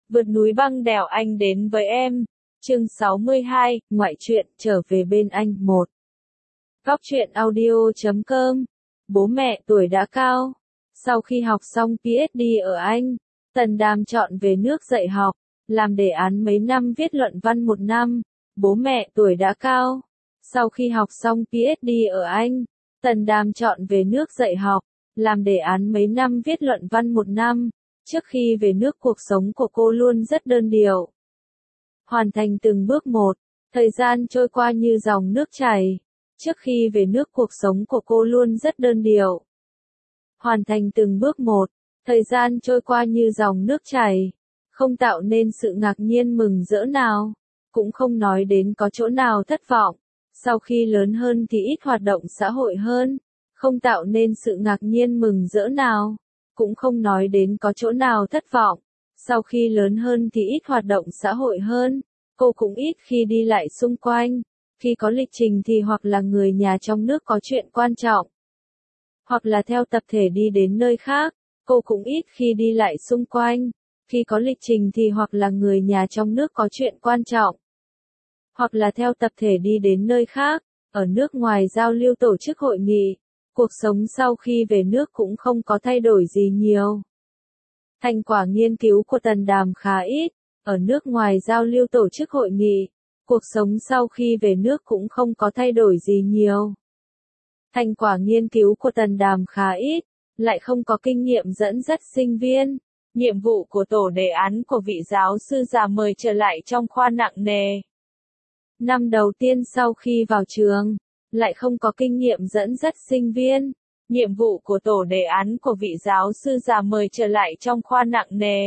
Vượt núi băng đèo anh đến với em. Chương 62, ngoại truyện, trở về bên anh 1. Góc truyện audio.com. Bố mẹ tuổi đã cao. Sau khi học xong PhD ở Anh, Tần Đàm chọn về nước dạy học, làm đề án mấy năm viết luận văn 1 năm. Bố mẹ tuổi đã cao. Sau khi học xong PhD ở Anh, Tần Đàm chọn về nước dạy học, làm đề án mấy năm viết luận văn 1 năm. Trước khi về nước cuộc sống của cô luôn rất đơn điệu. Hoàn thành từng bước một, thời gian trôi qua như dòng nước chảy. Trước khi về nước cuộc sống của cô luôn rất đơn điệu. Hoàn thành từng bước một, thời gian trôi qua như dòng nước chảy. Không tạo nên sự ngạc nhiên mừng rỡ nào, cũng không nói đến có chỗ nào thất vọng. Sau khi lớn hơn thì ít hoạt động xã hội hơn, không tạo nên sự ngạc nhiên mừng rỡ nào, cũng không nói đến có chỗ nào thất vọng. Sau khi lớn hơn thì ít hoạt động xã hội hơn, cô cũng ít khi đi lại xung quanh. Khi có lịch trình thì hoặc là người nhà trong nước có chuyện quan trọng, hoặc là theo tập thể đi đến nơi khác, cô cũng ít khi đi lại xung quanh. Khi có lịch trình thì hoặc là người nhà trong nước có chuyện quan trọng, hoặc là theo tập thể đi đến nơi khác, ở nước ngoài giao lưu tổ chức hội nghị. Cuộc sống sau khi về nước cũng không có thay đổi gì nhiều. Thành quả nghiên cứu của Tần Đàm khá ít, ở nước ngoài giao lưu tổ chức hội nghị. Cuộc sống sau khi về nước cũng không có thay đổi gì nhiều. Thành quả nghiên cứu của Tần Đàm khá ít, lại không có kinh nghiệm dẫn dắt sinh viên. Nhiệm vụ của tổ đề án của vị giáo sư già mời trở lại trong khoa nặng nề. Năm đầu tiên sau khi vào trường, lại không có kinh nghiệm dẫn dắt sinh viên. Nhiệm vụ của tổ đề án của vị giáo sư già mời trở lại trong khoa nặng nề.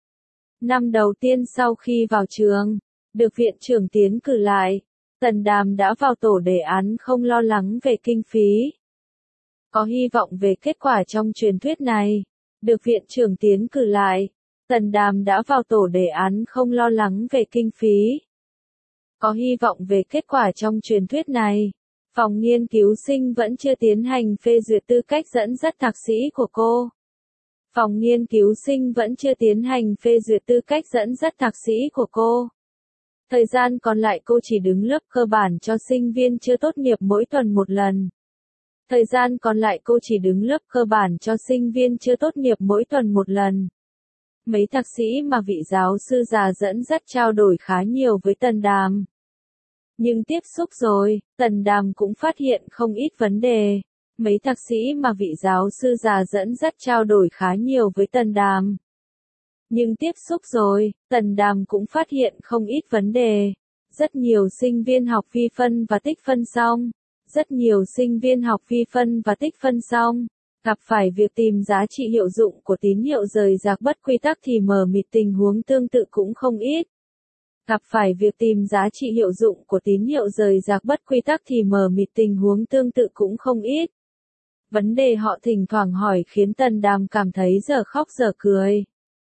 Năm đầu tiên sau khi vào trường, được viện trưởng tiến cử lại, Tần Đàm đã vào tổ đề án không lo lắng về kinh phí. Có hy vọng về kết quả trong truyền thuyết này, được viện trưởng tiến cử lại, Tần Đàm đã vào tổ đề án không lo lắng về kinh phí. Có hy vọng về kết quả trong truyền thuyết này, phòng nghiên cứu sinh vẫn chưa tiến hành phê duyệt tư cách dẫn dắt thạc sĩ của cô. Phòng nghiên cứu sinh vẫn chưa tiến hành phê duyệt tư cách dẫn dắt thạc sĩ của cô. Thời gian còn lại cô chỉ đứng lớp cơ bản cho sinh viên chưa tốt nghiệp mỗi tuần một lần. Thời gian còn lại cô chỉ đứng lớp cơ bản cho sinh viên chưa tốt nghiệp mỗi tuần một lần. Mấy thạc sĩ mà vị giáo sư già dẫn dắt trao đổi khá nhiều với Tần Đàm. Nhưng tiếp xúc rồi, Tần Đàm cũng phát hiện không ít vấn đề. Mấy thạc sĩ mà vị giáo sư già dẫn dắt trao đổi khá nhiều với Tần Đàm. Nhưng tiếp xúc rồi, Tần Đàm cũng phát hiện không ít vấn đề. Rất nhiều sinh viên học vi phân và tích phân xong. Rất nhiều sinh viên học vi phân và tích phân xong, gặp phải việc tìm giá trị hiệu dụng của tín hiệu rời rạc bất quy tắc thì mờ mịt tình huống tương tự cũng không ít. Gặp phải việc tìm giá trị hiệu dụng của tín hiệu rời rạc bất quy tắc thì mờ mịt tình huống tương tự cũng không ít. Vấn đề họ thỉnh thoảng hỏi khiến Tần Đàm cảm thấy giờ khóc giờ cười.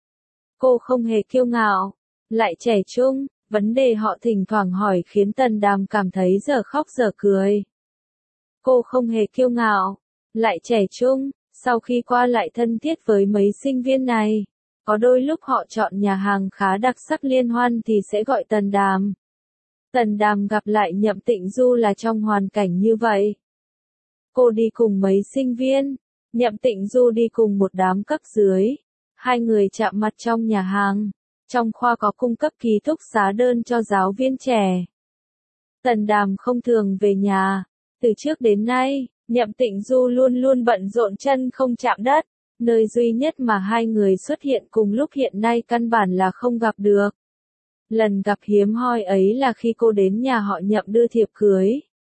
Cô không hề kiêu ngạo, lại trẻ trung. Vấn đề họ thỉnh thoảng hỏi khiến Tần Đàm cảm thấy giờ khóc giờ cười. Cô không hề kiêu ngạo, lại trẻ trung. Sau khi qua lại thân thiết với mấy sinh viên này, có đôi lúc họ chọn nhà hàng khá đặc sắc liên hoan thì sẽ gọi Tần Đàm. Tần Đàm gặp lại Nhậm Tịnh Du là trong hoàn cảnh như vậy. Cô đi cùng mấy sinh viên, Nhậm Tịnh Du đi cùng một đám cấp dưới. Hai người chạm mặt trong nhà hàng. Trong khoa có cung cấp ký túc xá đơn cho giáo viên trẻ. Tần Đàm không thường về nhà. Từ trước đến nay, Nhậm Tịnh Du luôn luôn bận rộn chân không chạm đất. Nơi duy nhất mà hai người xuất hiện cùng lúc hiện nay căn bản là không gặp được. Lần gặp hiếm hoi ấy là khi cô đến nhà họ Nhậm đưa thiệp cưới.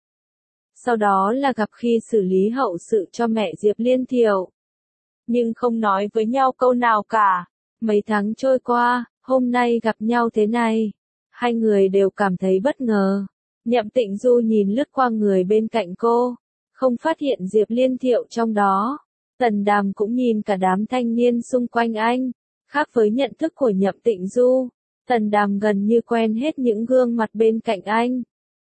Sau đó là gặp khi xử lý hậu sự cho mẹ Diệp Liên Thiệu. Nhưng không nói với nhau câu nào cả. Mấy tháng trôi qua, hôm nay gặp nhau thế này. Hai người đều cảm thấy bất ngờ. Nhậm Tịnh Du nhìn lướt qua người bên cạnh cô, không phát hiện Diệp Liên Thiệu trong đó. Tần Đàm cũng nhìn cả đám thanh niên xung quanh anh. Khác với nhận thức của Nhậm Tịnh Du, Tần Đàm gần như quen hết những gương mặt bên cạnh anh.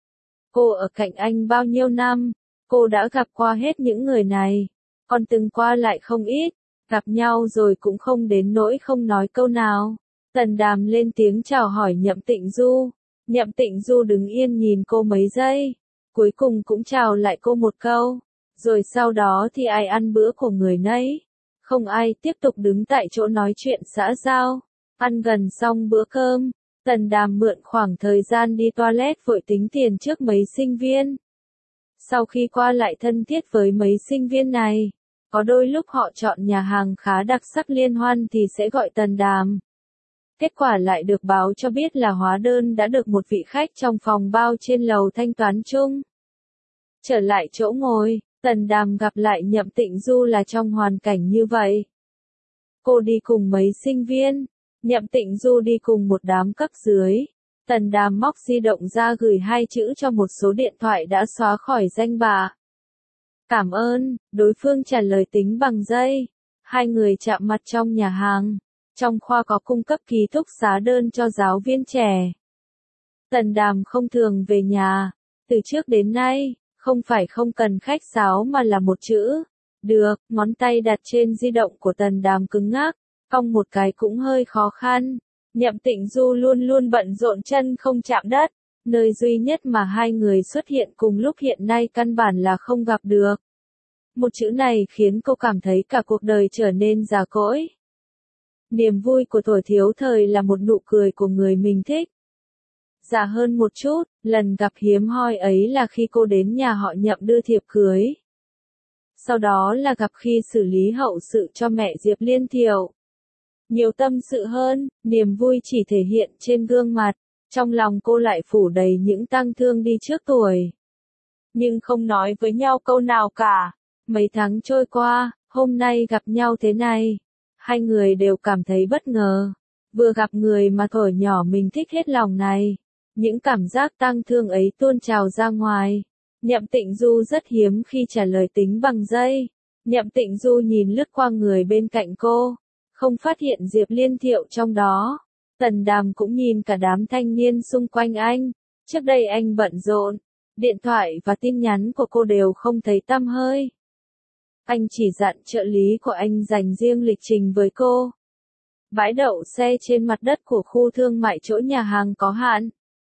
Cô ở cạnh anh bao nhiêu năm, cô đã gặp qua hết những người này, còn từng qua lại không ít, gặp nhau rồi cũng không đến nỗi không nói câu nào. Tần Đàm lên tiếng chào hỏi Nhậm Tịnh Du. Nhậm Tịnh Du đứng yên nhìn cô mấy giây, cuối cùng cũng chào lại cô một câu, rồi sau đó thì ai ăn bữa của người nấy. Không ai tiếp tục đứng tại chỗ nói chuyện xã giao. Ăn gần xong bữa cơm, Tần Đàm mượn khoảng thời gian đi toilet vội tính tiền trước mấy sinh viên. Sau khi qua lại thân thiết với mấy sinh viên này, có đôi lúc họ chọn nhà hàng khá đặc sắc liên hoan thì sẽ gọi Tần Đàm. Kết quả lại được báo cho biết là hóa đơn đã được một vị khách trong phòng bao trên lầu thanh toán chung. Trở lại chỗ ngồi, Tần Đàm gặp lại Nhậm Tịnh Du là trong hoàn cảnh như vậy. Cô đi cùng mấy sinh viên, Nhậm Tịnh Du đi cùng một đám cấp dưới. Tần Đàm móc di động ra gửi 2 chữ cho một số điện thoại đã xóa khỏi danh bạ. Cảm ơn, đối phương trả lời tính bằng giây. Hai người chạm mặt trong nhà hàng. Trong khoa có cung cấp ký túc xá đơn cho giáo viên trẻ. Tần Đàm không thường về nhà. Từ trước đến nay, không phải không cần khách sáo mà là một chữ. Được, ngón tay đặt trên di động của Tần Đàm cứng ngắc, cong một cái cũng hơi khó khăn. Nhậm Tịnh Du luôn luôn bận rộn chân không chạm đất. Nơi duy nhất mà hai người xuất hiện cùng lúc hiện nay căn bản là không gặp được. Một chữ này khiến cô cảm thấy cả cuộc đời trở nên già cỗi. Niềm vui của tuổi thiếu thời là một nụ cười của người mình thích. Già hơn một chút, lần gặp hiếm hoi ấy là khi cô đến nhà họ Nhậm đưa thiệp cưới. Sau đó là gặp khi xử lý hậu sự cho mẹ Diệp Liên Thiệu. Nhiều tâm sự hơn, niềm vui chỉ thể hiện trên gương mặt, trong lòng cô lại phủ đầy những tang thương đi trước tuổi. Nhưng không nói với nhau câu nào cả. Mấy tháng trôi qua, hôm nay gặp nhau thế này. Hai người đều cảm thấy bất ngờ. Vừa gặp người mà thuở nhỏ mình thích hết lòng này. Những cảm giác tang thương ấy tuôn trào ra ngoài. Nhậm Tịnh Du rất hiếm khi trả lời tính bằng giây. Nhậm Tịnh Du nhìn lướt qua người bên cạnh cô. Không phát hiện Diệp Liên Thiệu trong đó. Tần Đàm cũng nhìn cả đám thanh niên xung quanh anh. Trước đây anh bận rộn. Điện thoại và tin nhắn của cô đều không thấy tăm hơi. Anh chỉ dặn trợ lý của anh dành riêng lịch trình với cô. Bãi đậu xe trên mặt đất của khu thương mại chỗ nhà hàng có hạn.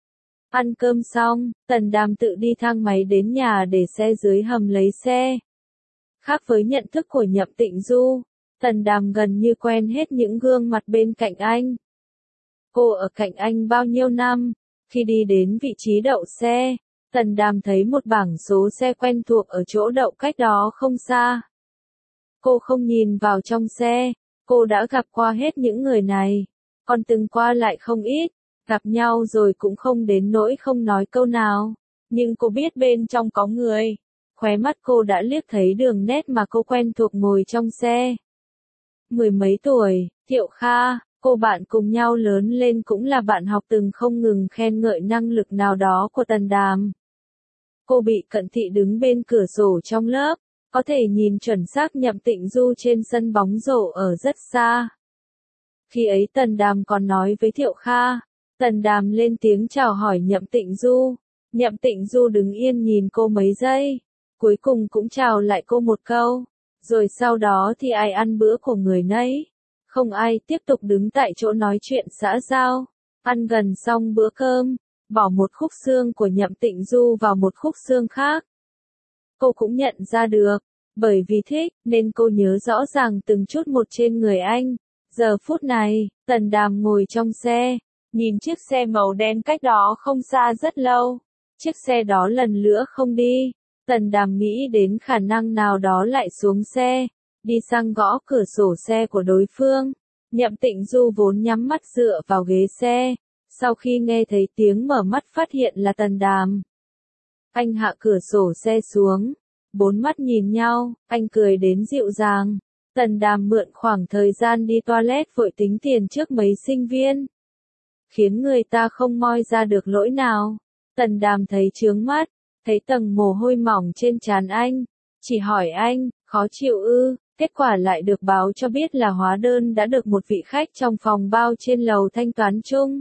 Ăn cơm xong, Tần Đàm tự đi thang máy đến nhà để xe dưới hầm lấy xe. Khác với nhận thức của Nhậm Tịnh Du, Tần Đàm gần như quen hết những gương mặt bên cạnh anh. Cô ở cạnh anh bao nhiêu năm, khi đi đến vị trí đậu xe, Tần Đàm thấy một bảng số xe quen thuộc ở chỗ đậu cách đó không xa. Cô không nhìn vào trong xe, cô đã gặp qua hết những người này, còn từng qua lại không ít, gặp nhau rồi cũng không đến nỗi không nói câu nào, nhưng cô biết bên trong có người. Khóe mắt cô đã liếc thấy đường nét mà cô quen thuộc ngồi trong xe. Mười mấy tuổi, Thiệu Kha, cô bạn cùng nhau lớn lên cũng là bạn học từng không ngừng khen ngợi năng lực nào đó của Tần Đàm. Cô bị cận thị đứng bên cửa sổ trong lớp, có thể nhìn chuẩn xác Nhậm Tịnh Du trên sân bóng rổ ở rất xa. Khi ấy Tần Đàm còn nói với Thiệu Kha, Tần Đàm lên tiếng chào hỏi Nhậm Tịnh Du. Nhậm Tịnh Du đứng yên nhìn cô mấy giây, cuối cùng cũng chào lại cô một câu, rồi sau đó thì ai ăn bữa của người nấy. Không ai tiếp tục đứng tại chỗ nói chuyện xã giao. Ăn gần xong bữa cơm, bỏ một khúc xương của Nhậm Tịnh Du vào một khúc xương khác. Cô cũng nhận ra được, bởi vì thích, nên cô nhớ rõ ràng từng chút một trên người anh. Giờ phút này, Tần Đàm ngồi trong xe, nhìn chiếc xe màu đen cách đó không xa rất lâu. Chiếc xe đó lần nữa không đi. Tần Đàm nghĩ đến khả năng nào đó lại xuống xe, đi sang gõ cửa sổ xe của đối phương. Nhậm Tịnh Du vốn nhắm mắt dựa vào ghế xe, sau khi nghe thấy tiếng mở mắt phát hiện là Tần Đàm. Anh hạ cửa sổ xe xuống, bốn mắt nhìn nhau, anh cười đến dịu dàng. Tần Đàm mượn khoảng thời gian đi toilet vội tính tiền trước mấy sinh viên, khiến người ta không moi ra được lỗi nào. Tần Đàm thấy chướng mắt, thấy tầng mồ hôi mỏng trên trán anh, chỉ hỏi anh, khó chịu ư? Kết quả lại được báo cho biết là hóa đơn đã được một vị khách trong phòng bao trên lầu thanh toán chung.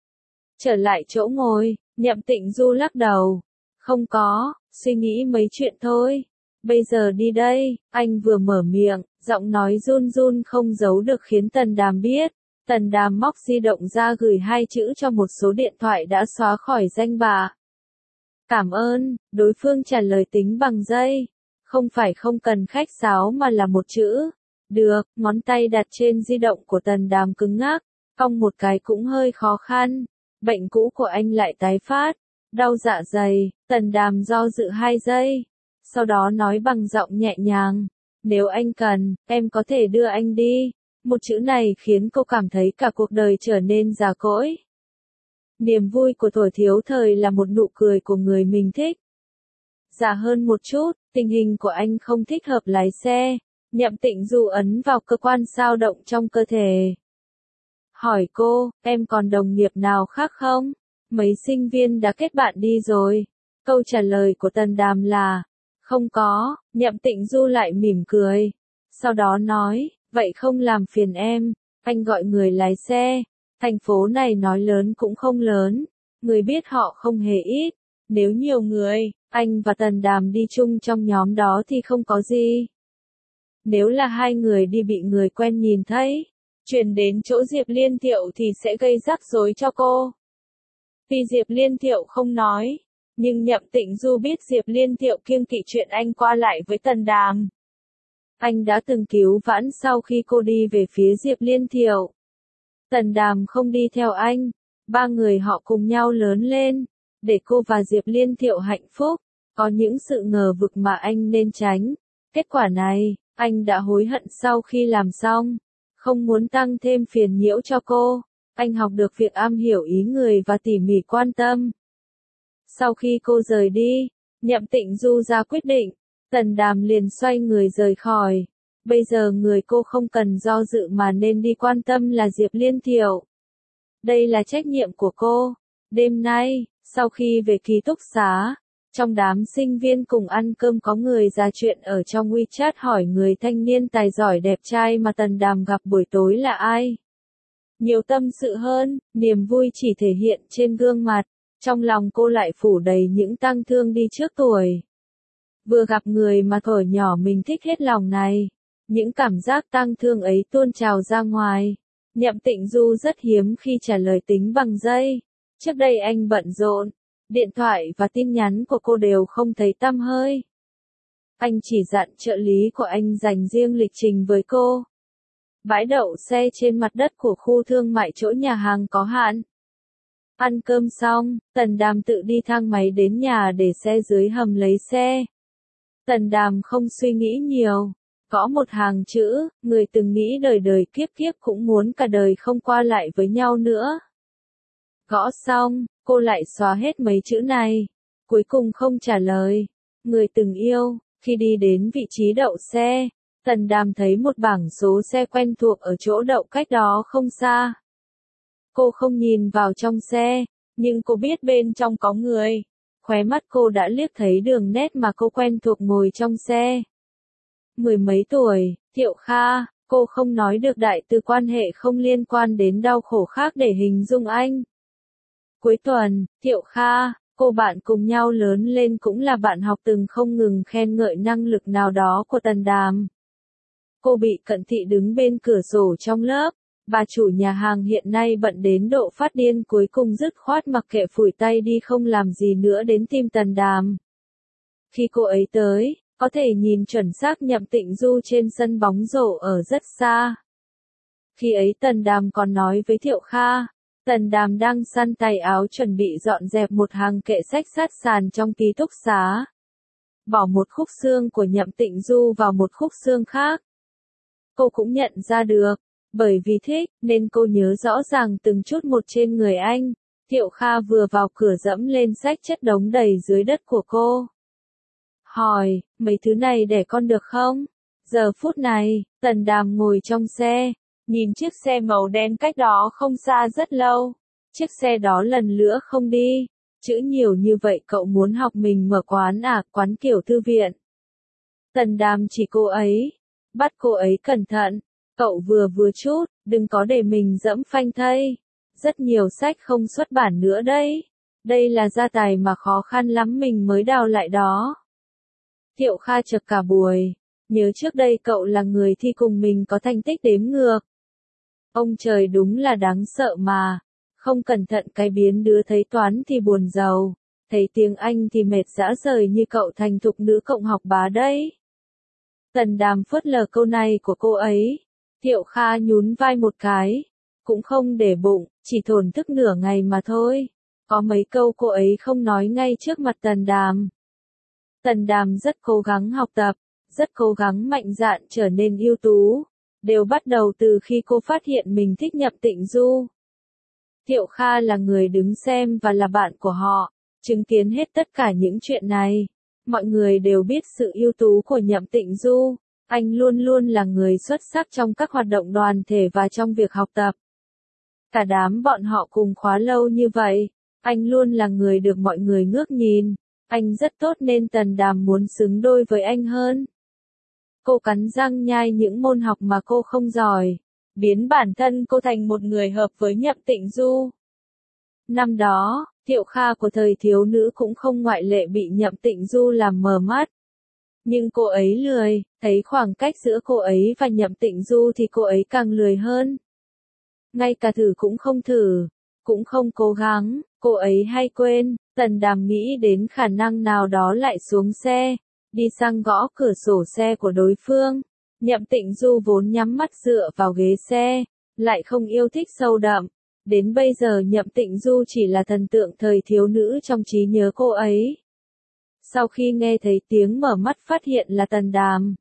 Trở lại chỗ ngồi, Nhậm Tịnh Du lắc đầu. Không có, suy nghĩ mấy chuyện thôi. Bây giờ đi đây, anh vừa mở miệng, giọng nói run run không giấu được khiến Tần Đàm biết. Tần Đàm móc di động ra gửi 2 chữ cho một số điện thoại đã xóa khỏi danh bạ. Cảm ơn, đối phương trả lời tính bằng giây. Không phải không cần khách sáo mà là một chữ. Được, ngón tay đặt trên di động của Tần Đàm cứng ngắc, cong một cái cũng hơi khó khăn. Bệnh cũ của anh lại tái phát. Đau dạ dày, Tần Đàm do dự 2 giây. Sau đó nói bằng giọng nhẹ nhàng. Nếu anh cần, em có thể đưa anh đi. Một chữ này khiến cô cảm thấy cả cuộc đời trở nên già cỗi. Niềm vui của tuổi thiếu thời là một nụ cười của người mình thích. Già hơn một chút, tình hình của anh không thích hợp lái xe. Nhậm Tịnh Du ấn vào cơ quan sao động trong cơ thể. Hỏi cô, em còn đồng nghiệp nào khác không? Mấy sinh viên đã kết bạn đi rồi. Câu trả lời của Tần Đàm là, không có. Nhậm Tịnh Du lại mỉm cười. Sau đó nói, vậy không làm phiền em, anh gọi người lái xe. Thành phố này nói lớn cũng không lớn, người biết họ không hề ít. Nếu nhiều người, anh và Tần Đàm đi chung trong nhóm đó thì không có gì. Nếu là 2 người đi bị người quen nhìn thấy, truyền đến chỗ Diệp Liên Thiệu thì sẽ gây rắc rối cho cô. Vì Diệp Liên Thiệu không nói, nhưng Nhậm Tịnh Du biết Diệp Liên Thiệu kiêng kỵ chuyện anh qua lại với Tần Đàm. Anh đã từng cứu vãn sau khi cô đi về phía Diệp Liên Thiệu. Tần Đàm không đi theo anh, 3 người họ cùng nhau lớn lên, để cô và Diệp Liên Thiệu hạnh phúc. Có những sự ngờ vực mà anh nên tránh. Kết quả này, anh đã hối hận sau khi làm xong. Không muốn tăng thêm phiền nhiễu cho cô, anh học được việc am hiểu ý người và tỉ mỉ quan tâm. Sau khi cô rời đi, Nhậm Tịnh Du ra quyết định, Tần Đàm liền xoay người rời khỏi. Bây giờ người cô không cần do dự mà nên đi quan tâm là Diệp Liên Thiệu. Đây là trách nhiệm của cô. Đêm nay, sau khi về ký túc xá, trong đám sinh viên cùng ăn cơm có người ra chuyện ở trong WeChat hỏi người thanh niên tài giỏi đẹp trai mà Tần Đàm gặp buổi tối là ai. Nhiều tâm sự hơn, niềm vui chỉ thể hiện trên gương mặt, trong lòng cô lại phủ đầy những tang thương đi trước tuổi. Vừa gặp người mà thuở nhỏ mình thích hết lòng này, những cảm giác tang thương ấy tuôn trào ra ngoài. Nhậm Tịnh Du rất hiếm khi trả lời tính bằng giây. Trước đây anh bận rộn, điện thoại và tin nhắn của cô đều không thấy tăm hơi. Anh chỉ dặn trợ lý của anh dành riêng lịch trình với cô. Bãi đậu xe trên mặt đất của khu thương mại chỗ nhà hàng có hạn. Ăn cơm xong, Tần Đàm tự đi thang máy đến nhà để xe dưới hầm lấy xe. Tần Đàm không suy nghĩ nhiều, gõ một hàng chữ, người từng nghĩ đời đời kiếp kiếp cũng muốn cả đời không qua lại với nhau nữa. Gõ xong, cô lại xóa hết mấy chữ này, cuối cùng không trả lời. Người từng yêu, khi đi đến vị trí đậu xe, Tần Đàm thấy một bảng số xe quen thuộc ở chỗ đậu cách đó không xa. Cô không nhìn vào trong xe, nhưng cô biết bên trong có người. Khóe mắt cô đã liếc thấy đường nét mà cô quen thuộc ngồi trong xe. 10 mấy tuổi, Thiệu Kha, cô không nói được đại từ quan hệ không liên quan đến đau khổ khác để hình dung anh. Cuối tuần, Thiệu Kha, cô bạn cùng nhau lớn lên cũng là bạn học từng không ngừng khen ngợi năng lực nào đó của Tần Đàm. Cô bị cận thị đứng bên cửa sổ trong lớp. Bà chủ nhà hàng hiện nay bận đến độ phát điên cuối cùng dứt khoát mặc kệ phủi tay đi không làm gì nữa đến tìm Tần Đàm. Khi cô ấy tới, có thể nhìn chuẩn xác Nhậm Tịnh Du trên sân bóng rổ ở rất xa. Khi ấy Tần Đàm còn nói với Thiệu Kha, Tần Đàm đang săn tay áo chuẩn bị dọn dẹp một hàng kệ sách sát sàn trong ký túc xá. Bỏ một khúc xương của Nhậm Tịnh Du vào một khúc xương khác. Cô cũng nhận ra được. Bởi vì thích, nên cô nhớ rõ ràng từng chút một trên người anh. Thiệu Kha vừa vào cửa dẫm lên sách chất đống đầy dưới đất của cô. Hỏi, mấy thứ này để con được không? Giờ phút này, Tần Đàm ngồi trong xe, nhìn chiếc xe màu đen cách đó không xa rất lâu. Chiếc xe đó lần nữa không đi. Chữ nhiều như vậy cậu muốn học mình mở quán à, quán kiểu thư viện. Tần Đàm chỉ cô ấy, bắt cô ấy cẩn thận. Cậu vừa chút, đừng có để mình dẫm phanh thây. Rất nhiều sách không xuất bản nữa đấy. Đây là gia tài mà khó khăn lắm mình mới đào lại đó. Thiệu Kha chực cả buổi. Nhớ trước đây cậu là người thi cùng mình có thành tích đếm ngược. Ông trời đúng là đáng sợ mà. Không cẩn thận cái biến đứa thấy toán thì buồn giàu, thấy tiếng Anh thì mệt rã rời như cậu thành thục nữ cộng học bá đấy. Tần Đàm phớt lờ câu này của cô ấy. Thiệu Kha nhún vai một cái. Cũng không để bụng, chỉ thổn thức nửa ngày mà thôi. Có mấy câu cô ấy không nói ngay trước mặt Tần Đàm. Tần Đàm rất cố gắng học tập, rất cố gắng mạnh dạn trở nên ưu tú. Đều bắt đầu từ khi cô phát hiện mình thích Nhậm Tịnh Du. Thiệu Kha là người đứng xem và là bạn của họ, chứng kiến hết tất cả những chuyện này. Mọi người đều biết sự ưu tú của Nhậm Tịnh Du, anh luôn luôn là người xuất sắc trong các hoạt động đoàn thể và trong việc học tập. Cả đám bọn họ cùng khóa lâu như vậy, anh luôn là người được mọi người ngước nhìn, anh rất tốt nên Tần Đàm muốn xứng đôi với anh hơn. Cô cắn răng nhai những môn học mà cô không giỏi, biến bản thân cô thành một người hợp với Nhậm Tịnh Du. Năm đó, Thiệu Kha của thời thiếu nữ cũng không ngoại lệ bị Nhậm Tịnh Du làm mờ mắt. Nhưng cô ấy lười, thấy khoảng cách giữa cô ấy và Nhậm Tịnh Du thì cô ấy càng lười hơn. Ngay cả thử cũng không thử, cũng không cố gắng, cô ấy hay quên. Tần Đàm nghĩ đến khả năng nào đó lại xuống xe, đi sang gõ cửa sổ xe của đối phương. Nhậm Tịnh Du vốn nhắm mắt dựa vào ghế xe, lại không yêu thích sâu đậm. Đến bây giờ Nhậm Tịnh Du chỉ là thần tượng thời thiếu nữ trong trí nhớ cô ấy. Sau khi nghe thấy tiếng mở mắt phát hiện là Tần Đàm,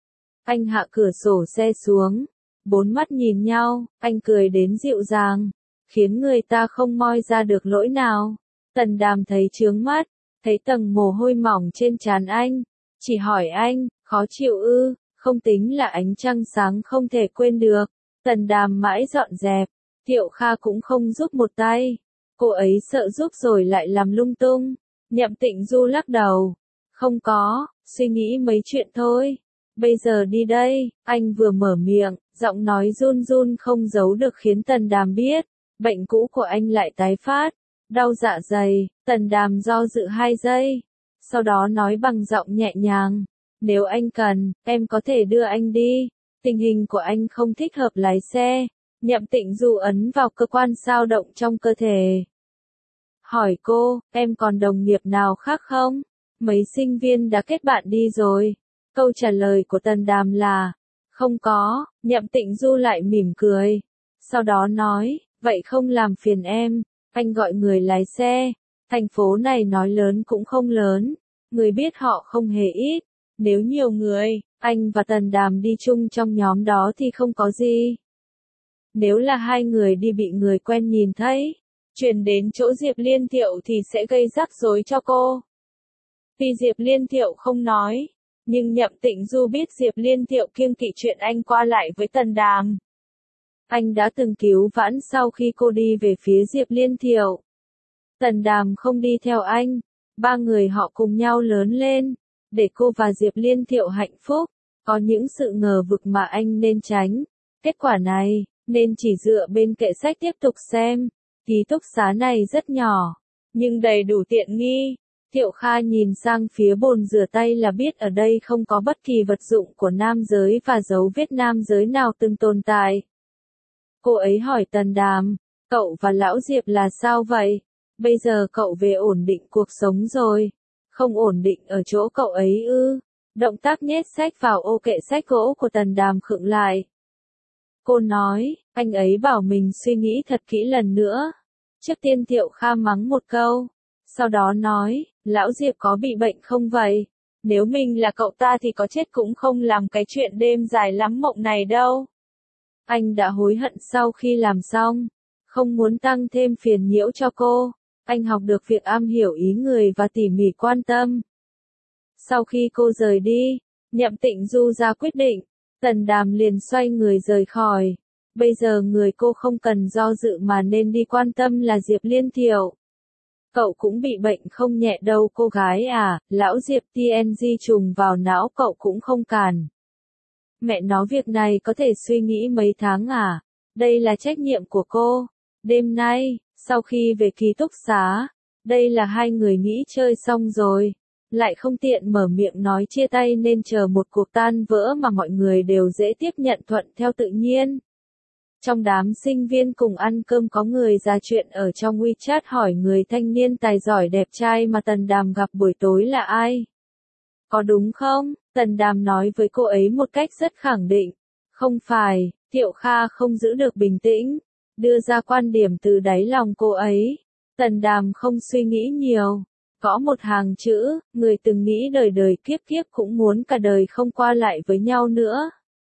anh hạ cửa sổ xe xuống, bốn mắt nhìn nhau, anh cười đến dịu dàng, khiến người ta không moi ra được lỗi nào. Tần Đàm thấy chướng mắt, thấy tầng mồ hôi mỏng trên trán anh, chỉ hỏi anh, khó chịu ư? Không tính là ánh trăng sáng không thể quên được. Tần Đàm mãi dọn dẹp, Thiệu Kha cũng không giúp một tay. Cô ấy sợ giúp rồi lại làm lung tung. Nhậm Tịnh Du lắc đầu. Không có, suy nghĩ mấy chuyện thôi. Bây giờ đi đây, anh vừa mở miệng, giọng nói run run không giấu được khiến Tần Đàm biết. Bệnh cũ của anh lại tái phát. Đau dạ dày, Tần Đàm do dự 2 giây. Sau đó nói bằng giọng nhẹ nhàng. Nếu anh cần, em có thể đưa anh đi. Tình hình của anh không thích hợp lái xe. Nhậm Tịnh Du ấn vào cơ quan dao động trong cơ thể. Hỏi cô, em còn đồng nghiệp nào khác không? Mấy sinh viên đã kết bạn đi rồi. Câu trả lời của Tần Đàm là, không có. Nhậm Tịnh Du lại mỉm cười. Sau đó nói, vậy không làm phiền em. Anh gọi người lái xe. Thành phố này nói lớn cũng không lớn. Người biết họ không hề ít. Nếu nhiều người, anh và Tần Đàm đi chung trong nhóm đó thì không có gì. Nếu là 2 người đi bị người quen nhìn thấy, truyền đến chỗ Diệp Liên Thiệu thì sẽ gây rắc rối cho cô. Vì Diệp Liên Thiệu không nói, nhưng Nhậm Tịnh Du biết Diệp Liên Thiệu kiêng kỵ chuyện anh qua lại với Tần Đàm. Anh đã từng cứu vãn sau khi cô đi về phía Diệp Liên Thiệu. Tần Đàm không đi theo anh, 3 người họ cùng nhau lớn lên, để cô và Diệp Liên Thiệu hạnh phúc. Có những sự ngờ vực mà anh nên tránh. Kết quả này, nên chỉ dựa bên kệ sách tiếp tục xem. Ký túc xá này rất nhỏ, nhưng đầy đủ tiện nghi. Thiệu Kha nhìn sang phía bồn rửa tay là biết ở đây không có bất kỳ vật dụng của nam giới và dấu vết nam giới nào từng tồn tại. Cô ấy hỏi Tần Đàm, cậu và Lão Diệp là sao vậy? Bây giờ cậu về ổn định cuộc sống rồi. Không ổn định ở chỗ cậu ấy ư? Động tác nhét sách vào ô kệ sách gỗ của Tần Đàm khựng lại. Cô nói, anh ấy bảo mình suy nghĩ thật kỹ lần nữa. Trước tiên Thiệu Kha mắng một câu. Sau đó nói, Lão Diệp có bị bệnh không vậy? Nếu mình là cậu ta thì có chết cũng không làm cái chuyện đêm dài lắm mộng này đâu. Anh đã hối hận sau khi làm xong. Không muốn tăng thêm phiền nhiễu cho cô. Anh học được việc am hiểu ý người và tỉ mỉ quan tâm. Sau khi cô rời đi, Nhậm Tịnh Du ra quyết định. Tần Đàm liền xoay người rời khỏi. Bây giờ người cô không cần do dự mà nên đi quan tâm là Diệp Liên Thiệu. Cậu cũng bị bệnh không nhẹ đâu cô gái à, Lão Diệp TNG trùng vào não cậu cũng không cản. Mẹ nói việc này có thể suy nghĩ mấy tháng à, đây là trách nhiệm của cô. Đêm nay, sau khi về ký túc xá, đây là 2 người nghĩ chơi xong rồi. Lại không tiện mở miệng nói chia tay nên chờ một cuộc tan vỡ mà mọi người đều dễ tiếp nhận thuận theo tự nhiên. Trong đám sinh viên cùng ăn cơm có người ra chuyện ở trong WeChat hỏi người thanh niên tài giỏi đẹp trai mà Tần Đàm gặp buổi tối là ai. Có đúng không? Tần Đàm nói với cô ấy một cách rất khẳng định. Không phải, Thiệu Kha không giữ được bình tĩnh, đưa ra quan điểm từ đáy lòng cô ấy. Tần Đàm không suy nghĩ nhiều. Gõ một hàng chữ, người từng nghĩ đời đời kiếp kiếp cũng muốn cả đời không qua lại với nhau nữa.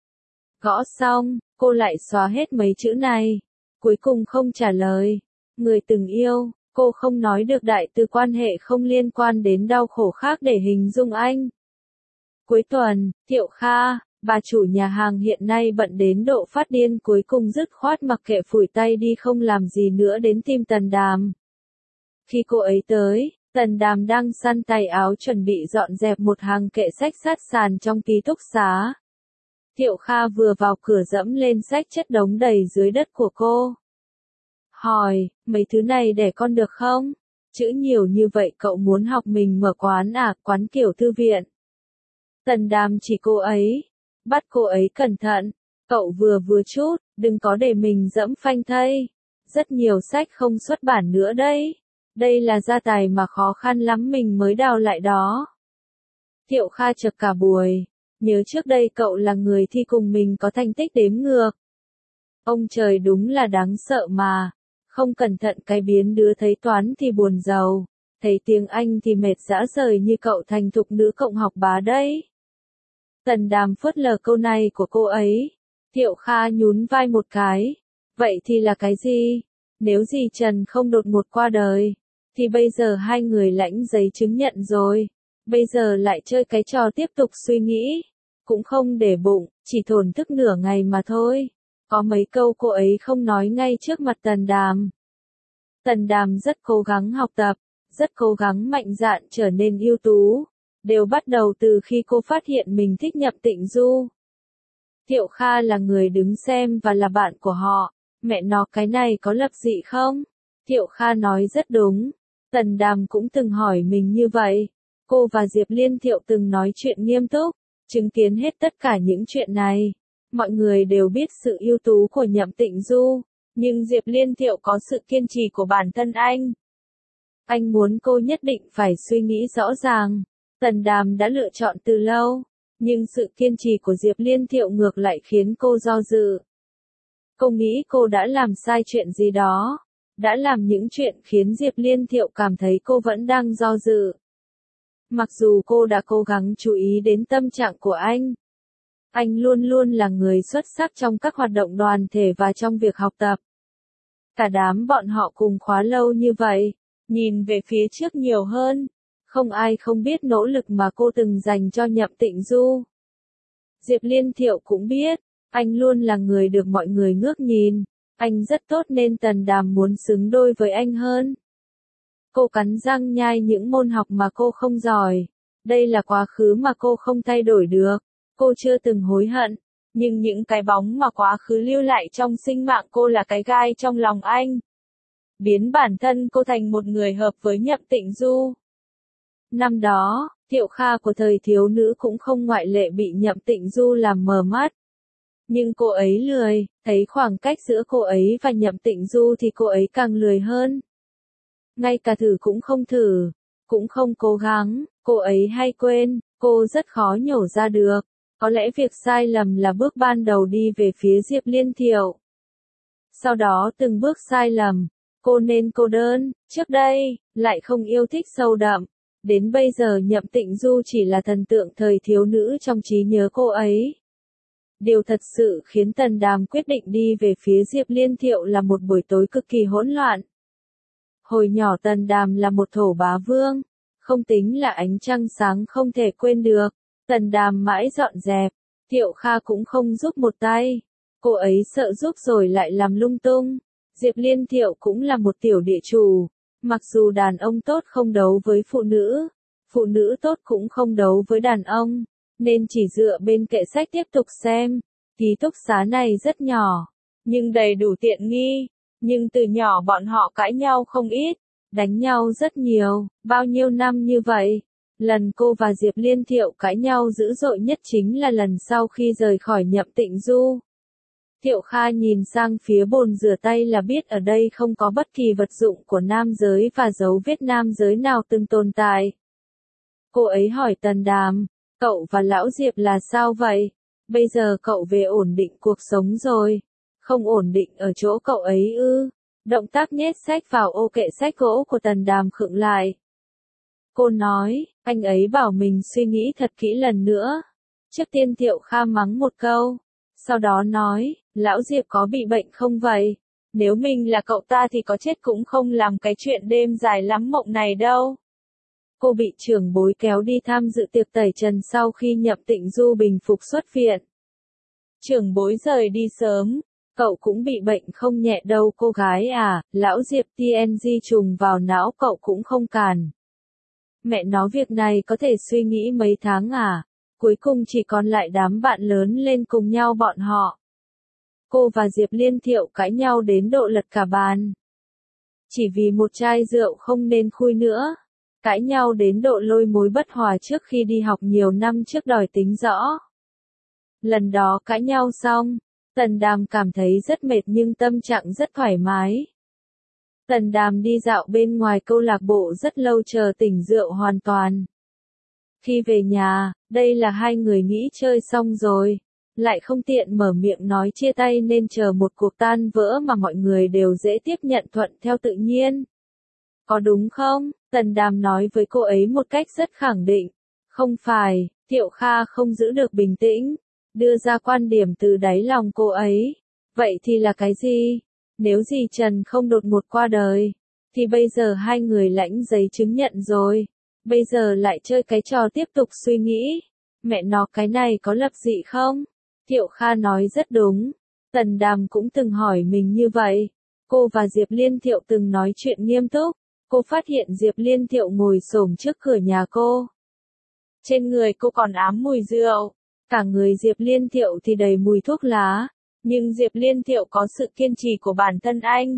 Gõ xong, cô lại xóa hết mấy chữ này. Cuối cùng không trả lời. Người từng yêu, cô không nói được đại từ quan hệ không liên quan đến đau khổ khác để hình dung anh. Cuối tuần, Thiệu Kha, bà chủ nhà hàng hiện nay bận đến độ phát điên cuối cùng dứt khoát mặc kệ phủi tay đi không làm gì nữa đến tìm Tần Đàm. Khi cô ấy tới, Tần Đàm đang săn tay áo chuẩn bị dọn dẹp một hàng kệ sách sát sàn trong ký túc xá. Thiệu Kha vừa vào cửa dẫm lên sách chất đống đầy dưới đất của cô. Hỏi, mấy thứ này để con được không? Chữ nhiều như vậy cậu muốn học mình mở quán à, quán kiểu thư viện. Tần Đàm chỉ cô ấy, bắt cô ấy cẩn thận, cậu vừa chút, đừng có để mình dẫm phanh thây. Rất nhiều sách không xuất bản nữa đấy. Đây là gia tài mà khó khăn lắm mình mới đào lại đó. Thiệu Kha chực cả buổi. Nhớ trước đây cậu là người thi cùng mình có thành tích đếm ngược. Ông trời đúng là đáng sợ mà. Không cẩn thận cái biến đứa thấy toán thì buồn giàu. Thấy tiếng Anh thì mệt rã rời như cậu thành thục nữ cộng học bá đấy. Tần Đàm phớt lờ câu này của cô ấy. Thiệu Kha nhún vai một cái. Vậy thì là cái gì? Nếu dì Trần không đột ngột qua đời, thì bây giờ hai người lãnh giấy chứng nhận rồi. Bây giờ lại chơi cái trò tiếp tục suy nghĩ. Cũng không để bụng, chỉ thổn thức nửa ngày mà thôi. Có mấy câu cô ấy không nói ngay trước mặt Tần Đàm. Tần Đàm rất cố gắng học tập, rất cố gắng mạnh dạn trở nên ưu tú. Đều bắt đầu từ khi cô phát hiện mình thích Nhậm Tịnh Du. Thiệu Kha là người đứng xem và là bạn của họ. Mẹ nó cái này có lập dị không? Thiệu Kha nói rất đúng. Tần Đàm cũng từng hỏi mình như vậy. Cô và Diệp Liên Thiệu từng nói chuyện nghiêm túc, chứng kiến hết tất cả những chuyện này. Mọi người đều biết sự ưu tú của Nhậm Tịnh Du, nhưng Diệp Liên Thiệu có sự kiên trì của bản thân anh. Anh muốn cô nhất định phải suy nghĩ rõ ràng. Tần Đàm đã lựa chọn từ lâu, nhưng sự kiên trì của Diệp Liên Thiệu ngược lại khiến cô do dự. Cô nghĩ cô đã làm sai chuyện gì đó, đã làm những chuyện khiến Diệp Liên Thiệu cảm thấy cô vẫn đang do dự. Mặc dù cô đã cố gắng chú ý đến tâm trạng của anh luôn luôn là người xuất sắc trong các hoạt động đoàn thể và trong việc học tập. Cả đám bọn họ cùng khóa lâu như vậy, nhìn về phía trước nhiều hơn. Không ai không biết nỗ lực mà cô từng dành cho Nhậm Tịnh Du. Diệp Liên Thiệu cũng biết, anh luôn là người được mọi người ngước nhìn. Anh rất tốt nên Tần Đàm muốn xứng đôi với anh hơn. Cô cắn răng nhai những môn học mà cô không giỏi. Đây là quá khứ mà cô không thay đổi được. Cô chưa từng hối hận. Nhưng những cái bóng mà quá khứ lưu lại trong sinh mạng cô là cái gai trong lòng anh. Biến bản thân cô thành một người hợp với Nhậm Tịnh Du. Năm đó, Thiệu Kha của thời thiếu nữ cũng không ngoại lệ bị Nhậm Tịnh Du làm mờ mắt. Nhưng cô ấy lười, thấy khoảng cách giữa cô ấy và Nhậm Tịnh Du thì cô ấy càng lười hơn. Ngay cả thử cũng không thử, cũng không cố gắng, cô ấy hay quên, cô rất khó nhổ ra được. Có lẽ việc sai lầm là bước ban đầu đi về phía Diệp Liên Thiệu. Sau đó từng bước sai lầm, cô nên cô đơn, trước đây, lại không yêu thích sâu đậm. Đến bây giờ Nhậm Tịnh Du chỉ là thần tượng thời thiếu nữ trong trí nhớ cô ấy. Điều thật sự khiến Tần Đàm quyết định đi về phía Diệp Liên Thiệu là một buổi tối cực kỳ hỗn loạn. Hồi nhỏ Tần Đàm là một thổ bá vương, không tính là ánh trăng sáng không thể quên được. Tần Đàm mãi dọn dẹp, Thiệu Kha cũng không giúp một tay. Cô ấy sợ giúp rồi lại làm lung tung. Diệp Liên Thiệu cũng là một tiểu địa chủ. Mặc dù đàn ông tốt không đấu với phụ nữ tốt cũng không đấu với đàn ông, nên chỉ dựa bên kệ sách tiếp tục xem. Ký túc xá này rất nhỏ, nhưng đầy đủ tiện nghi. Nhưng từ nhỏ bọn họ cãi nhau không ít, đánh nhau rất nhiều, bao nhiêu năm như vậy. Lần cô và Diệp Liên Thiệu cãi nhau dữ dội nhất chính là lần sau khi rời khỏi Nhậm Tịnh Du. Thiệu Kha nhìn sang phía bồn rửa tay là biết ở đây không có bất kỳ vật dụng của nam giới và dấu vết nam giới nào từng tồn tại. Cô ấy hỏi Tần Đàm, cậu và Lão Diệp là sao vậy? Bây giờ cậu về ổn định cuộc sống rồi. Không ổn định ở chỗ cậu ấy ư? Động tác nhét sách vào ô kệ sách gỗ của Tần Đàm khựng lại. Cô nói, anh ấy bảo mình suy nghĩ thật kỹ lần nữa. Trước tiên Thiệu Kha mắng một câu. Sau đó nói, Lão Diệp có bị bệnh không vậy? Nếu mình là cậu ta thì có chết cũng không làm cái chuyện đêm dài lắm mộng này đâu. Cô bị trưởng bối kéo đi tham dự tiệc tẩy trần sau khi Nhậm Tịnh Du bình phục xuất viện. Trưởng bối rời đi sớm, cậu cũng bị bệnh không nhẹ đâu cô gái à, Lão Diệp TNG trùng vào não cậu cũng không càn. Mẹ nó việc này có thể suy nghĩ mấy tháng à, cuối cùng chỉ còn lại đám bạn lớn lên cùng nhau bọn họ. Cô và Diệp Liên Thiệu cãi nhau đến độ lật cả bàn. Chỉ vì một chai rượu không nên khui nữa. Cãi nhau đến độ lôi mối bất hòa trước khi đi học nhiều năm trước đòi tính rõ. Lần đó cãi nhau xong, Tần Đàm cảm thấy rất mệt nhưng tâm trạng rất thoải mái. Tần Đàm đi dạo bên ngoài câu lạc bộ rất lâu chờ tỉnh rượu hoàn toàn. Khi về nhà, đây là hai người nghĩ chơi xong rồi, lại không tiện mở miệng nói chia tay nên chờ một cuộc tan vỡ mà mọi người đều dễ tiếp nhận thuận theo tự nhiên. Có đúng không? Tần Đàm nói với cô ấy một cách rất khẳng định. Không phải, Thiệu Kha không giữ được bình tĩnh, đưa ra quan điểm từ đáy lòng cô ấy. Vậy thì là cái gì? Nếu dì Trần không đột ngột qua đời, thì bây giờ hai người lãnh giấy chứng nhận rồi. Bây giờ lại chơi cái trò tiếp tục suy nghĩ. Mẹ nó cái này có lập dị không? Thiệu Kha nói rất đúng. Tần Đàm cũng từng hỏi mình như vậy. Cô và Diệp Liên Thiệu từng nói chuyện nghiêm túc. Cô phát hiện Diệp Liên Thiệu ngồi xổm trước cửa nhà cô. Trên người cô còn ám mùi rượu. Cả người Diệp Liên Thiệu thì đầy mùi thuốc lá. Nhưng Diệp Liên Thiệu có sự kiên trì của bản thân anh.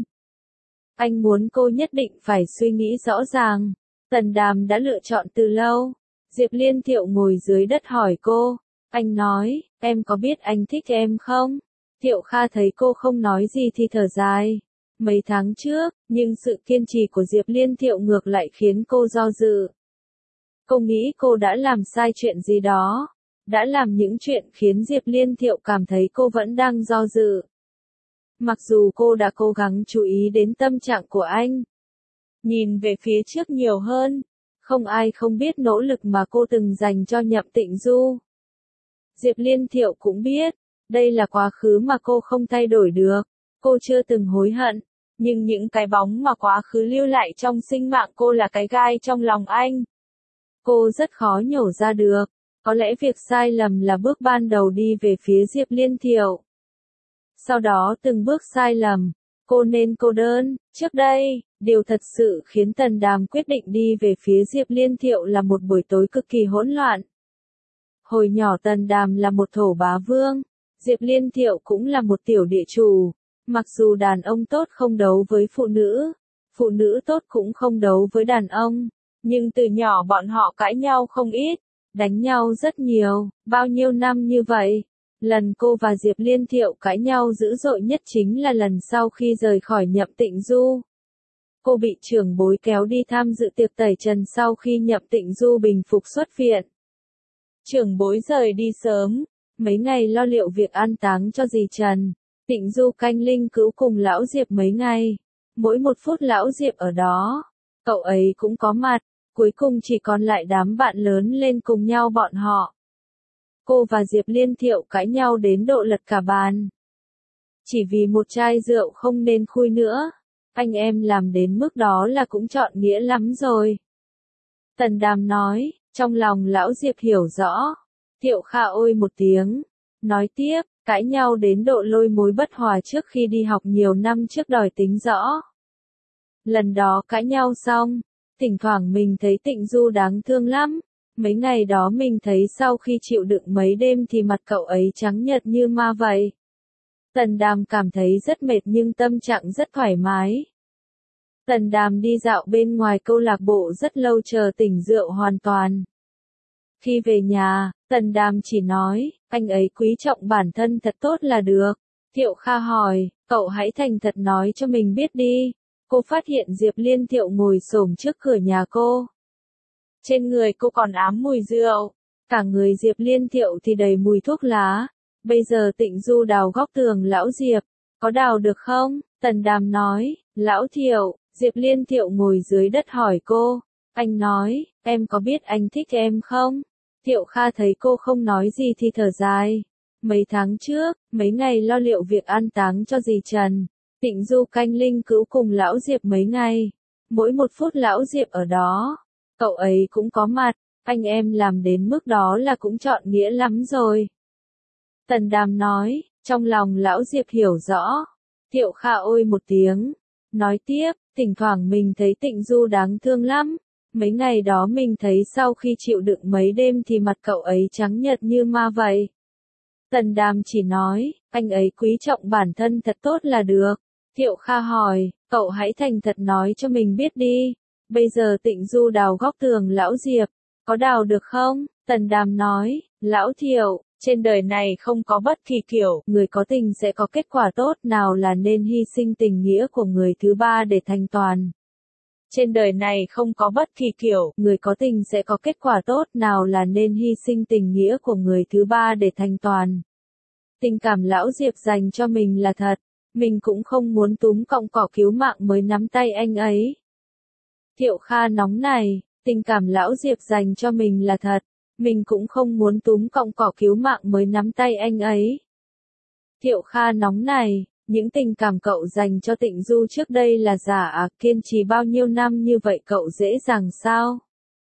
Anh muốn cô nhất định phải suy nghĩ rõ ràng. Tần Đàm đã lựa chọn từ lâu. Diệp Liên Thiệu ngồi dưới đất hỏi cô. Anh nói, em có biết anh thích em không? Thiệu Kha thấy cô không nói gì thì thở dài. Mấy tháng trước, nhưng sự kiên trì của Diệp Liên Thiệu ngược lại khiến cô do dự. Cô nghĩ cô đã làm sai chuyện gì đó. Đã làm những chuyện khiến Diệp Liên Thiệu cảm thấy cô vẫn đang do dự. Mặc dù cô đã cố gắng chú ý đến tâm trạng của anh. Nhìn về phía trước nhiều hơn. Không ai không biết nỗ lực mà cô từng dành cho Nhậm Tịnh Du. Diệp Liên Thiệu cũng biết. Đây là quá khứ mà cô không thay đổi được. Cô chưa từng hối hận. Nhưng những cái bóng mà quá khứ lưu lại trong sinh mạng cô là cái gai trong lòng anh. Cô rất khó nhổ ra được. Có lẽ việc sai lầm là bước ban đầu đi về phía Diệp Liên Thiệu. Sau đó từng bước sai lầm, cô nên cô đơn. Trước đây, điều thật sự khiến Tần Đàm quyết định đi về phía Diệp Liên Thiệu là một buổi tối cực kỳ hỗn loạn. Hồi nhỏ Tần Đàm là một thổ bá vương, Diệp Liên Thiệu cũng là một tiểu địa chủ. Mặc dù đàn ông tốt không đấu với phụ nữ tốt cũng không đấu với đàn ông, nhưng từ nhỏ bọn họ cãi nhau không ít, đánh nhau rất nhiều, bao nhiêu năm như vậy. Lần cô và Diệp Liên Thiệu cãi nhau dữ dội nhất chính là lần sau khi rời khỏi Nhậm Tịnh Du. Cô bị trưởng bối kéo đi tham dự tiệc tẩy trần sau khi Nhậm Tịnh Du bình phục xuất viện. Trưởng bối rời đi sớm, mấy ngày lo liệu việc an táng cho dì Trần. Tịnh Du canh linh cữu cùng Lão Diệp mấy ngày. Mỗi một phút Lão Diệp ở đó, cậu ấy cũng có mặt. Cuối cùng chỉ còn lại đám bạn lớn lên cùng nhau bọn họ. Cô và Diệp Liên Thiệu cãi nhau đến độ lật cả bàn. Chỉ vì một chai rượu không nên khui nữa. Anh em làm đến mức đó là cũng trọn nghĩa lắm rồi. Tần Đàm nói, trong lòng Lão Diệp hiểu rõ. Thiệu Kha ôi một tiếng. Nói tiếp, cãi nhau đến độ lôi mối bất hòa trước khi đi học nhiều năm trước đòi tính rõ. Lần đó cãi nhau xong. Thỉnh thoảng mình thấy Tịnh Du đáng thương lắm. Mấy ngày đó mình thấy sau khi chịu đựng mấy đêm thì mặt cậu ấy trắng nhợt như ma vậy. Tần Đàm cảm thấy rất mệt nhưng tâm trạng rất thoải mái. Tần Đàm đi dạo bên ngoài câu lạc bộ rất lâu chờ tỉnh rượu hoàn toàn. Khi về nhà, Tần Đàm chỉ nói, anh ấy quý trọng bản thân thật tốt là được. Thiệu Kha hỏi, cậu hãy thành thật nói cho mình biết đi. Cô phát hiện Diệp Liên Thiệu ngồi xổm trước cửa nhà cô. Trên người cô còn ám mùi rượu. Cả người Diệp Liên Thiệu thì đầy mùi thuốc lá. Bây giờ Tịnh Du đào góc tường lão Diệp. Có đào được không? Tần Đàm nói, lão Thiệu. Diệp Liên Thiệu ngồi dưới đất hỏi cô. Anh nói, em có biết anh thích em không? Thiệu Kha thấy cô không nói gì thì thở dài. Mấy tháng trước, mấy ngày lo liệu việc an táng cho dì Trần. Tịnh Du canh linh cữu cùng lão Diệp mấy ngày. Mỗi một phút lão Diệp ở đó. Cậu ấy cũng có mặt. Anh em làm đến mức đó là cũng trọn nghĩa lắm rồi. Tần Đàm nói, trong lòng lão Diệp hiểu rõ. Thiệu Kha ôi một tiếng. Nói tiếp, thỉnh thoảng mình thấy Tịnh Du đáng thương lắm. Mấy ngày đó mình thấy sau khi chịu đựng mấy đêm thì mặt cậu ấy trắng nhợt như ma vậy. Tần Đàm chỉ nói, anh ấy quý trọng bản thân thật tốt là được. Thiệu Kha hỏi, cậu hãy thành thật nói cho mình biết đi. Bây giờ Tịnh Du đào góc tường lão Diệp. Có đào được không? Tần Đàm nói, lão Thiệu, trên đời này không có bất kỳ kiểu, người có tình sẽ có kết quả tốt nào là nên hy sinh tình nghĩa của người thứ ba để thành toàn. Trên đời này không có bất kỳ kiểu, người có tình sẽ có kết quả tốt nào là nên hy sinh tình nghĩa của người thứ ba để thành toàn. Tình cảm lão Diệp dành cho mình là thật, mình cũng không muốn túm cọng cỏ cứu mạng mới nắm tay anh ấy. Thiệu Kha nóng này, tình cảm lão Diệp dành cho mình là thật, mình cũng không muốn túm cọng cỏ cứu mạng mới nắm tay anh ấy. Thiệu Kha nóng này, những tình cảm cậu dành cho Tịnh Du trước đây là giả à, kiên trì bao nhiêu năm như vậy cậu dễ dàng sao?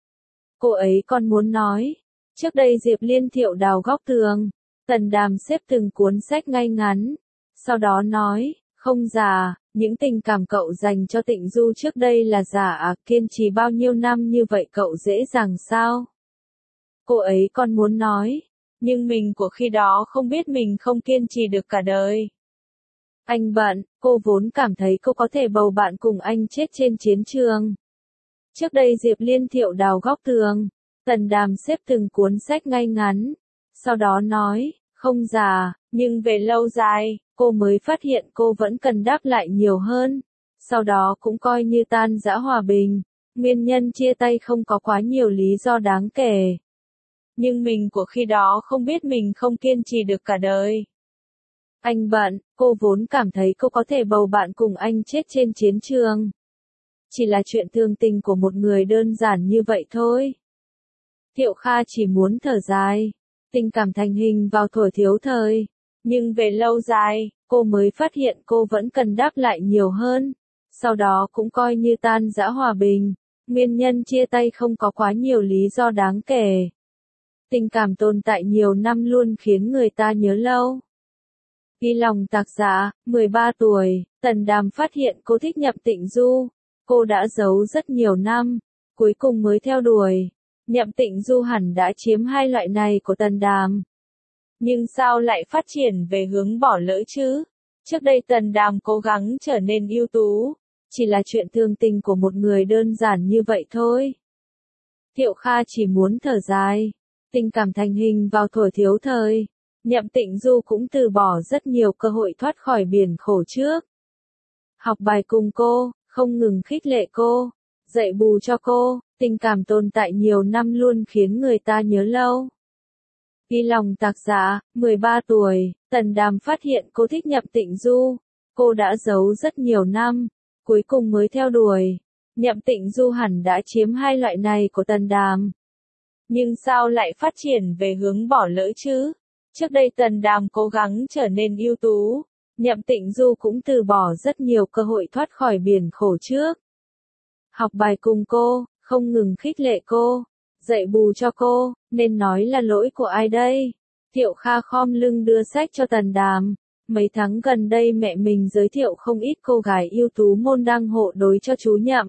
Cô ấy còn muốn nói, trước đây Diệp Liên Thiệu đào góc tường, Tần Đàm xếp từng cuốn sách ngay ngắn, sau đó nói, không giả, những tình cảm cậu dành cho Tịnh Du trước đây là giả à, kiên trì bao nhiêu năm như vậy cậu dễ dàng sao? Cô ấy còn muốn nói, nhưng mình của khi đó không biết mình không kiên trì được cả đời. Anh bận, cô vốn cảm thấy cô có thể bầu bạn cùng anh chết trên chiến trường. Trước đây Diệp Liên Thiệu đào góc tường, Tần Đàm xếp từng cuốn sách ngay ngắn, sau đó nói, không giả, nhưng về lâu dài, cô mới phát hiện cô vẫn cần đáp lại nhiều hơn, sau đó cũng coi như tan rã hòa bình, nguyên nhân chia tay không có quá nhiều lý do đáng kể. Nhưng mình của khi đó không biết mình không kiên trì được cả đời. Anh bận, cô vốn cảm thấy cô có thể bầu bạn cùng anh chết trên chiến trường. Chỉ là chuyện thương tình của một người đơn giản như vậy thôi. Thiệu Kha chỉ muốn thở dài. Tình cảm thành hình vào thuở thiếu thời. Nhưng về lâu dài, cô mới phát hiện cô vẫn cần đáp lại nhiều hơn. Sau đó cũng coi như tan rã hòa bình. Nguyên nhân chia tay không có quá nhiều lý do đáng kể. Tình cảm tồn tại nhiều năm luôn khiến người ta nhớ lâu. Ghi lòng tác giả, 13 tuổi, Tần Đàm phát hiện cô thích Nhậm Tịnh Du. Cô đã giấu rất nhiều năm, cuối cùng mới theo đuổi. Nhậm Tịnh Du hẳn đã chiếm hai loại này của Tần Đàm. Nhưng sao lại phát triển về hướng bỏ lỡ chứ? Trước đây Tần Đàm cố gắng trở nên ưu tú, chỉ là chuyện thương tình của một người đơn giản như vậy thôi. Thiệu Kha chỉ muốn thở dài. Tình cảm thành hình vào thuở thiếu thời. Nhậm Tịnh Du cũng từ bỏ rất nhiều cơ hội thoát khỏi biển khổ trước. Học bài cùng cô, không ngừng khích lệ cô, dạy bù cho cô, tình cảm tồn tại nhiều năm luôn khiến người ta nhớ lâu. Ghi lòng tác giả, 13 tuổi, Tần Đàm phát hiện cô thích Nhậm Tịnh Du. Cô đã giấu rất nhiều năm, cuối cùng mới theo đuổi. Nhậm Tịnh Du hẳn đã chiếm hai loại này của Tần Đàm. Nhưng sao lại phát triển về hướng bỏ lỡ chứ? Trước đây Tần Đàm cố gắng trở nên ưu tú, Nhậm Tịnh Du cũng từ bỏ rất nhiều cơ hội thoát khỏi biển khổ trước. Học bài cùng cô, không ngừng khích lệ cô, dạy bù cho cô, nên nói là lỗi của ai đây? Thiệu Kha khom lưng đưa sách cho Tần Đàm. Mấy tháng gần đây mẹ mình giới thiệu không ít cô gái ưu tú môn đăng hộ đối cho chú Nhậm.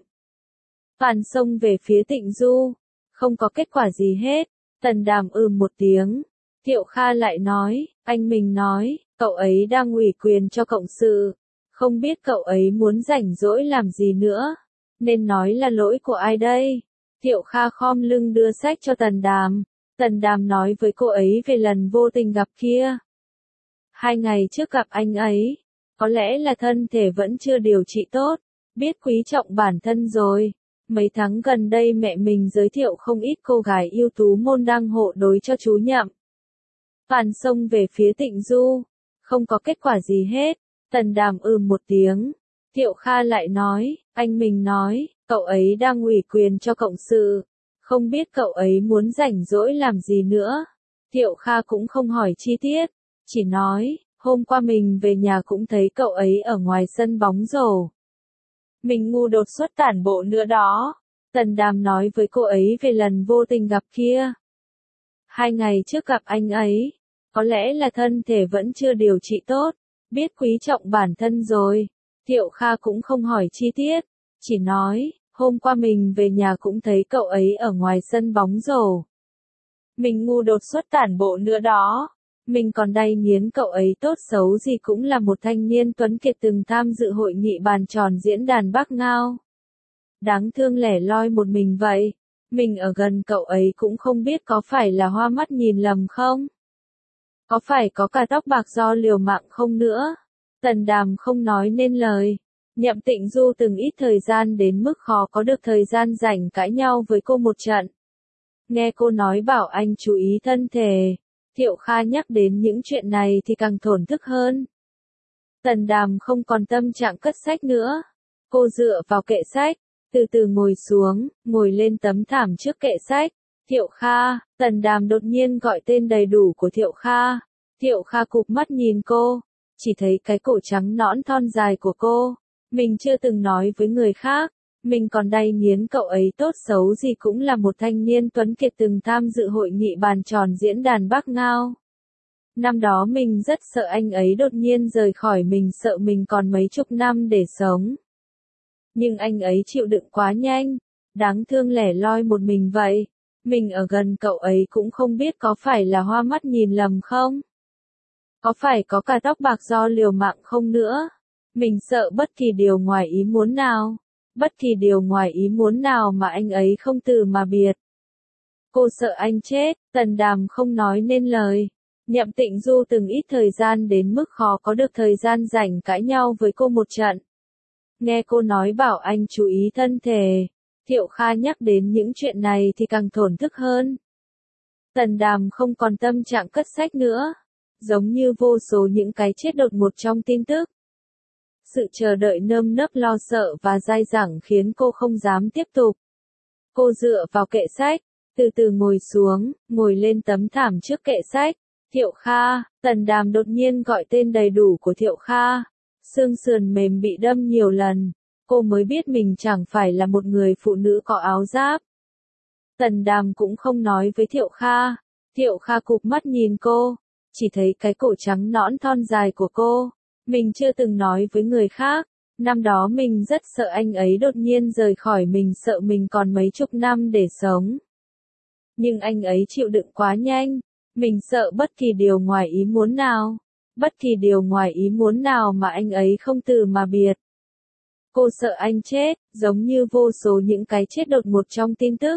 Toàn xông về phía Tịnh Du, không có kết quả gì hết. Tần Đàm một tiếng. Thiệu Kha lại nói, anh mình nói, cậu ấy đang ủy quyền cho cộng sự. Không biết cậu ấy muốn rảnh rỗi làm gì nữa. Nên nói là lỗi của ai đây? Thiệu Kha khom lưng đưa sách cho Tần Đàm. Tần Đàm nói với cô ấy về lần vô tình gặp kia. 2 ngày trước gặp anh ấy, có lẽ là thân thể vẫn chưa điều trị tốt, biết quý trọng bản thân rồi. Mấy tháng gần đây mẹ mình giới thiệu không ít cô gái ưu tú môn đăng hộ đối cho chú Nhậm. Toàn xông về phía Tịnh Du, không có kết quả gì hết. Tần Đàm một tiếng. Thiệu Kha lại nói, anh mình nói, cậu ấy đang ủy quyền cho cộng sự, không biết cậu ấy muốn rảnh rỗi làm gì nữa. Thiệu Kha cũng không hỏi chi tiết, chỉ nói, hôm qua mình về nhà cũng thấy cậu ấy ở ngoài sân bóng rổ. Mình ngu đột xuất tản bộ nữa đó. Tần Đàm nói với cô ấy về lần vô tình gặp kia. 2 ngày trước gặp anh ấy, có lẽ là thân thể vẫn chưa điều trị tốt, biết quý trọng bản thân rồi. Thiệu Kha cũng không hỏi chi tiết, chỉ nói, hôm qua mình về nhà cũng thấy cậu ấy ở ngoài sân bóng rổ. Mình ngu đột xuất tản bộ nữa đó. Mình còn đay nghiến cậu ấy tốt xấu gì cũng là một thanh niên tuấn kiệt từng tham dự hội nghị bàn tròn diễn đàn Bắc Ngao. Đáng thương lẻ loi một mình vậy. Mình ở gần cậu ấy cũng không biết có phải là hoa mắt nhìn lầm không? Có phải có cả tóc bạc do liều mạng không nữa? Tần Đàm không nói nên lời. Nhậm Tịnh Du từng ít thời gian đến mức khó có được thời gian rảnh cãi nhau với cô một trận. Nghe cô nói bảo anh chú ý thân thể. Thiệu Kha nhắc đến những chuyện này thì càng thổn thức hơn. Tần Đàm không còn tâm trạng cất sách nữa. Cô dựa vào kệ sách, từ từ ngồi xuống, ngồi lên tấm thảm trước kệ sách. Thiệu Kha, Tần Đàm đột nhiên gọi tên đầy đủ của Thiệu Kha. Thiệu Kha cụp mắt nhìn cô, chỉ thấy cái cổ trắng nõn thon dài của cô. Mình chưa từng nói với người khác, mình còn đay nghiến cậu ấy tốt xấu gì cũng là một thanh niên tuấn kiệt từng tham dự hội nghị bàn tròn diễn đàn Bắc Ngao. Năm đó mình rất sợ anh ấy đột nhiên rời khỏi mình, sợ mình còn mấy chục năm để sống. Nhưng anh ấy chịu đựng quá nhanh, đáng thương lẻ loi một mình vậy. Mình ở gần cậu ấy cũng không biết có phải là hoa mắt nhìn lầm không? Có phải có cả tóc bạc do liều mạng không nữa? Mình sợ bất kỳ điều ngoài ý muốn nào. Bất kỳ điều ngoài ý muốn nào mà anh ấy không từ mà biệt. Cô sợ anh chết, Tần Đàm không nói nên lời. Nhậm Tịnh Du từng ít thời gian đến mức khó có được thời gian rảnh cãi nhau với cô một trận. Nghe cô nói bảo anh chú ý thân thể. Thiệu Kha nhắc đến những chuyện này thì càng thổn thức hơn. Tần Đàm không còn tâm trạng cất sách nữa. Giống như vô số những cái chết đột ngột trong tin tức. Sự chờ đợi nơm nớp lo sợ và dai dẳng khiến cô không dám tiếp tục. Cô dựa vào kệ sách, từ từ ngồi xuống, ngồi lên tấm thảm trước kệ sách. Thiệu Kha, Tần Đàm đột nhiên gọi tên đầy đủ của Thiệu Kha. Xương sườn mềm bị đâm nhiều lần. Cô mới biết mình chẳng phải là một người phụ nữ có áo giáp. Tần Đàm cũng không nói với Thiệu Kha. Thiệu Kha cụp mắt nhìn cô, chỉ thấy cái cổ trắng nõn thon dài của cô. Mình chưa từng nói với người khác. Năm đó mình rất sợ anh ấy đột nhiên rời khỏi mình, sợ mình còn mấy chục năm để sống. Nhưng anh ấy chịu đựng quá nhanh. Mình sợ bất kỳ điều ngoài ý muốn nào. Bất kỳ điều ngoài ý muốn nào mà anh ấy không từ mà biệt. Cô sợ anh chết, giống như vô số những cái chết đột ngột trong tin tức.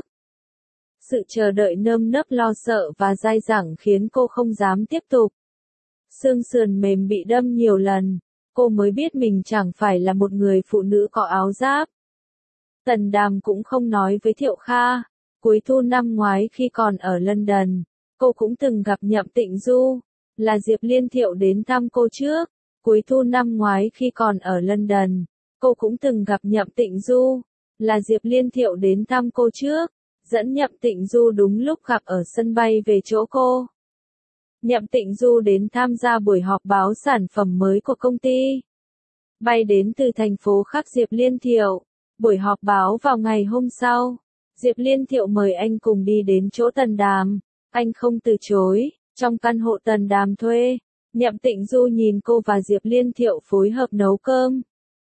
Sự chờ đợi nơm nớp lo sợ và dai dẳng khiến cô không dám tiếp tục. Xương sườn mềm bị đâm nhiều lần, cô mới biết mình chẳng phải là một người phụ nữ có áo giáp. Tần Đàm cũng không nói với Thiệu Kha. Cuối thu năm ngoái khi còn ở London, cô cũng từng gặp Nhậm Tịnh Du. Là Diệp Liên Thiệu đến thăm cô trước. Cuối thu năm ngoái khi còn ở London, cô cũng từng gặp Nhậm Tịnh Du. Là Diệp Liên Thiệu đến thăm cô trước. Dẫn Nhậm Tịnh Du đúng lúc gặp ở sân bay về chỗ cô. Nhậm Tịnh Du đến tham gia buổi họp báo sản phẩm mới của công ty. Bay đến từ thành phố khác Diệp Liên Thiệu. Buổi họp báo vào ngày hôm sau. Diệp Liên Thiệu mời anh cùng đi đến chỗ Tần Đàm. Anh không từ chối. Trong căn hộ Tần Đàm thuê, Nhậm Tịnh Du nhìn cô và Diệp Liên Thiệu phối hợp nấu cơm.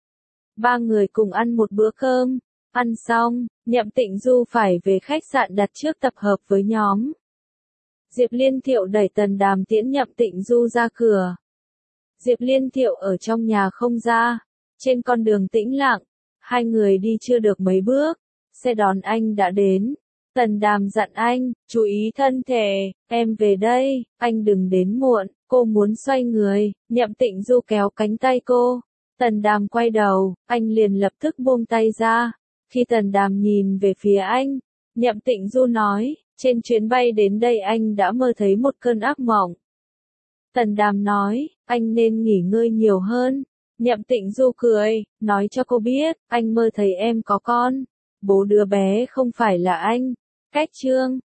3 người cùng ăn một bữa cơm. Ăn xong, Nhậm Tịnh Du phải về khách sạn đặt trước tập hợp với nhóm. Diệp Liên Thiệu đẩy Tần Đàm tiễn Nhậm Tịnh Du ra cửa. Diệp Liên Thiệu ở trong nhà không ra. Trên con đường tĩnh lặng, hai người đi chưa được mấy bước, xe đón anh đã đến. Tần Đàm dặn anh, chú ý thân thể, em về đây, anh đừng đến muộn. Cô muốn xoay người, Nhậm Tịnh Du kéo cánh tay cô. Tần Đàm quay đầu, anh liền lập tức buông tay ra. Khi Tần Đàm nhìn về phía anh, Nhậm Tịnh Du nói, trên chuyến bay đến đây anh đã mơ thấy một cơn ác mộng. Tần Đàm nói, anh nên nghỉ ngơi nhiều hơn. Nhậm Tịnh Du cười, nói cho cô biết, anh mơ thấy em có con. Bố đứa bé không phải là anh. Cách chương